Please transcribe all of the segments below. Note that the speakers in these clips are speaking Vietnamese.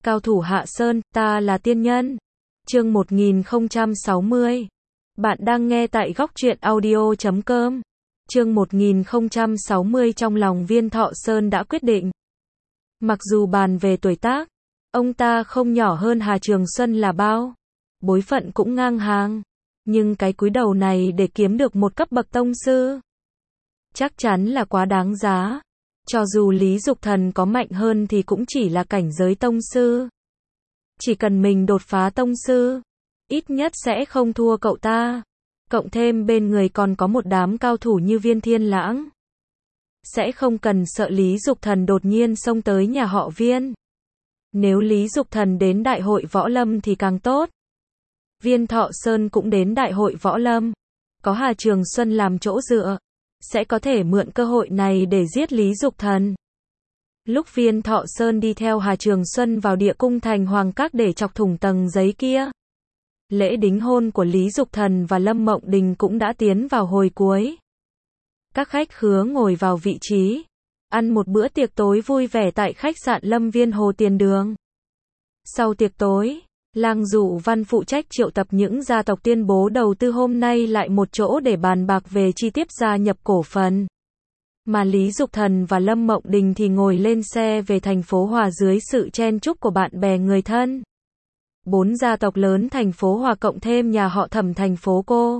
Cao thủ Hạ Sơn, ta là tiên nhân. Chương 1060. Bạn đang nghe tại góc truyện audio.com. Chương 1060. Trong lòng Viên Thọ Sơn đã quyết định. Mặc dù bàn về tuổi tác, ông ta không nhỏ hơn Hà Trường Xuân là bao, bối phận cũng ngang hàng, nhưng cái cúi đầu này để kiếm được một cấp bậc tông sư, chắc chắn là quá đáng giá. Cho dù Lý Dục Thần có mạnh hơn thì cũng chỉ là cảnh giới tông sư. Chỉ cần mình đột phá tông sư, ít nhất sẽ không thua cậu ta. Cộng thêm bên người còn có một đám cao thủ như Viên Thiên Lãng, sẽ không cần sợ Lý Dục Thần đột nhiên xông tới nhà họ Viên. Nếu Lý Dục Thần đến đại hội võ lâm thì càng tốt. Viên Thọ Sơn cũng đến đại hội võ lâm, có Hà Trường Xuân làm chỗ dựa, sẽ có thể mượn cơ hội này để giết Lý Dục Thần. Lúc Viên Thọ Sơn đi theo Hà Trường Xuân vào địa cung thành Hoàng Các để chọc thủng tầng giấy kia, lễ đính hôn của Lý Dục Thần và Lâm Mộng Đình cũng đã tiến vào hồi cuối. Các khách khứa ngồi vào vị trí, ăn một bữa tiệc tối vui vẻ tại khách sạn Lâm Viên Hồ Tiền Đường. Sau tiệc tối, Lang Dụ Văn phụ trách triệu tập những gia tộc tuyên bố đầu tư hôm nay lại một chỗ để bàn bạc về chi tiết gia nhập cổ phần. Mà Lý Dục Thần và Lâm Mộng Đình thì ngồi lên xe về thành phố Hòa dưới sự chen chúc của bạn bè người thân. 4 gia tộc lớn thành phố Hòa cộng thêm nhà họ Thẩm thành phố Cô,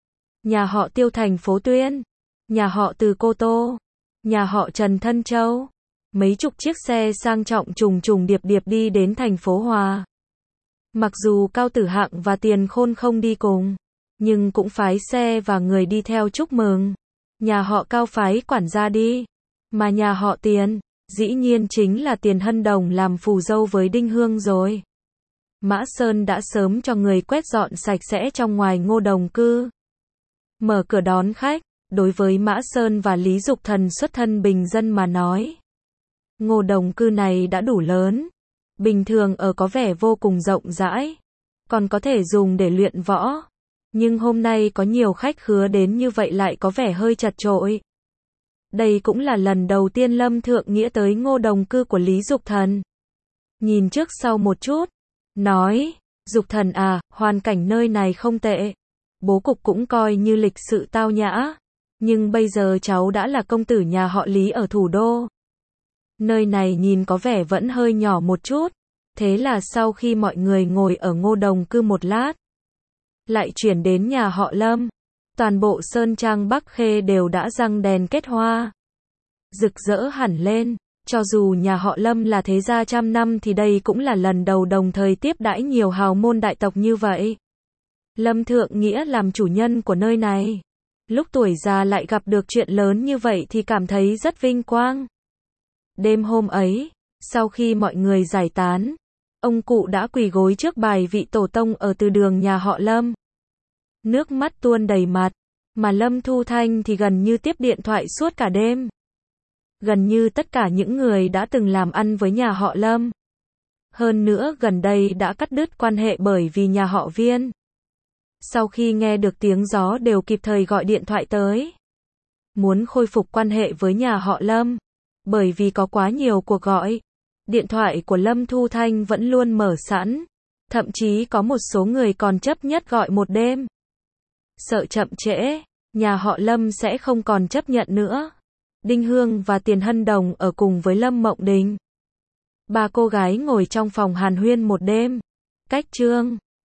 nhà họ Tiêu thành phố Tuyên, nhà họ Từ Cô Tô, nhà họ Trần Thân Châu. Mấy chục chiếc xe sang trọng trùng trùng điệp điệp đi đến thành phố Hòa. Mặc dù Cao Tử Hạng và Tiền Khôn không đi cùng, nhưng cũng phái xe và người đi theo chúc mừng. Nhà họ Cao phái quản gia đi, mà nhà họ Tiền, dĩ nhiên chính là Tiền Hân Đồng làm phù dâu với Đinh Hương rồi. Mã Sơn đã sớm cho người quét dọn sạch sẽ trong ngoài Ngô Đồng Cư, mở cửa đón khách. Đối với Mã Sơn và Lý Dục Thần xuất thân bình dân mà nói, Ngô Đồng Cư này đã đủ lớn. Bình thường ở có vẻ vô cùng rộng rãi, còn có thể dùng để luyện võ. Nhưng hôm nay có nhiều khách khứa đến như vậy lại có vẻ hơi chật chội. Đây cũng là lần đầu tiên Lâm Thượng Nghĩa tới Ngô Đồng Cư của Lý Dục Thần. Nhìn trước sau một chút, nói, Dục Thần à, hoàn cảnh nơi này không tệ. Bố cục cũng coi như lịch sự tao nhã. Nhưng bây giờ cháu đã là công tử nhà họ Lý ở thủ đô. Nơi này nhìn có vẻ vẫn hơi nhỏ một chút. Thế là sau khi mọi người ngồi ở Ngô Đồng Cư một lát, lại chuyển đến nhà họ Lâm. Toàn bộ Sơn Trang Bắc Khê đều đã răng đèn kết hoa, rực rỡ hẳn lên. Cho dù nhà họ Lâm là thế gia trăm năm thì đây cũng là lần đầu đồng thời tiếp đãi nhiều hào môn đại tộc như vậy. Lâm Thượng Nghĩa làm chủ nhân của nơi này, lúc tuổi già lại gặp được chuyện lớn như vậy thì cảm thấy rất vinh quang. Đêm hôm ấy, sau khi mọi người giải tán, ông cụ đã quỳ gối trước bài vị tổ tông ở từ đường nhà họ Lâm. Nước mắt tuôn đầy mặt, mà Lâm Thu Thanh thì gần như tiếp điện thoại suốt cả đêm. Gần như tất cả những người đã từng làm ăn với nhà họ Lâm, hơn nữa gần đây đã cắt đứt quan hệ bởi vì nhà họ Viên, sau khi nghe được tiếng gió đều kịp thời gọi điện thoại tới, muốn khôi phục quan hệ với nhà họ Lâm. Bởi vì có quá nhiều cuộc gọi, điện thoại của Lâm Thu Thanh vẫn luôn mở sẵn, thậm chí có một số người còn chấp nhất gọi một đêm. Sợ chậm trễ, nhà họ Lâm sẽ không còn chấp nhận nữa. Đinh Hương và Tiền Hân Đồng ở cùng với Lâm Mộng Đình. Ba cô gái ngồi trong phòng hàn huyên một đêm. Cách trương